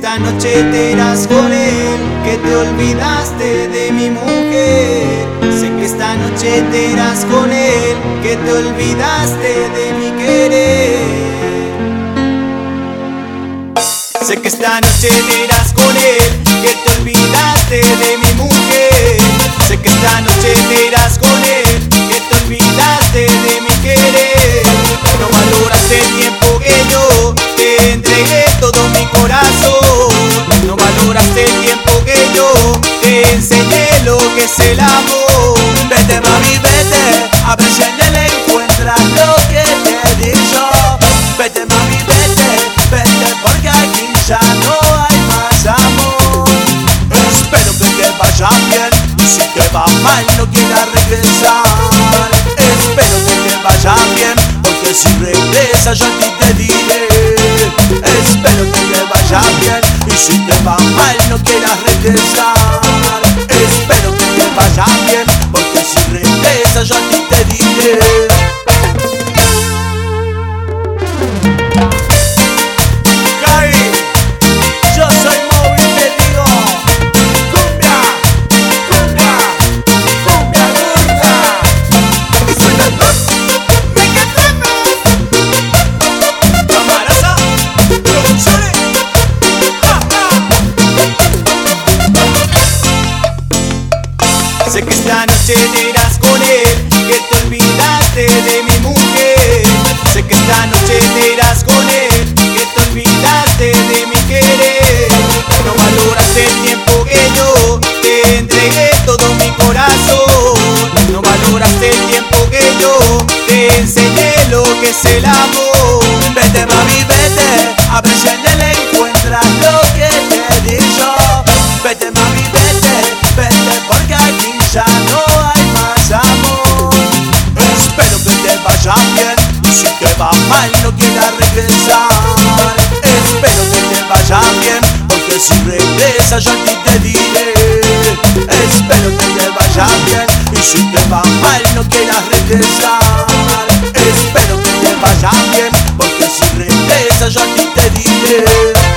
esta noche te irás con él, que te olvidaste de mi mujer. Sé que esta noche te irás con él, que te olvidaste de mi querer. Sé que esta noche te irás con él, que te olvidaste de mi mujer. Sé que esta noche te irás con él, que te olvidaste de mi querer. No valoraste el tiempo que yo te entregué todo mi corazón. No valoraste el tiempo que yo te enseñé lo que es el amor. Vete mami, vete, a ver si en él encuentras lo que te di yo. Vete mami, vete, vete, porque aquí ya no hay más amor. Espero que te vaya bien, y si te va mal no quieras regresar. Espero que te vaya bien, porque si regresas yo a ti te diré. Espero que te vaya bien, y si te va mal no quieras regresar. Espero que te vaya bien, porque si regresas yo a ti te diré. Sé que esta noche te irás con él, que te olvidaste de mi mujer. Sé que esta noche te irás con él, que te olvidaste de mi querer. No valoraste el tiempo que yo te entregué todo mi corazón. No valoraste el tiempo que yo te enseñé lo que es el amor. Vete mami, vete, a ver si en él encuentras lo que te di yo. Vete mami, vete, vete, porque aquí ya no hay más amor. Espero que te vaya bien, y si te va mal no quieras regresar. Espero que te vaya bien, porque si regresas yo a ti te diré. Espero que te vaya bien, y si te va mal no quieras regresar. Espero que te vaya bien, porque si regresas yo a ti te diré.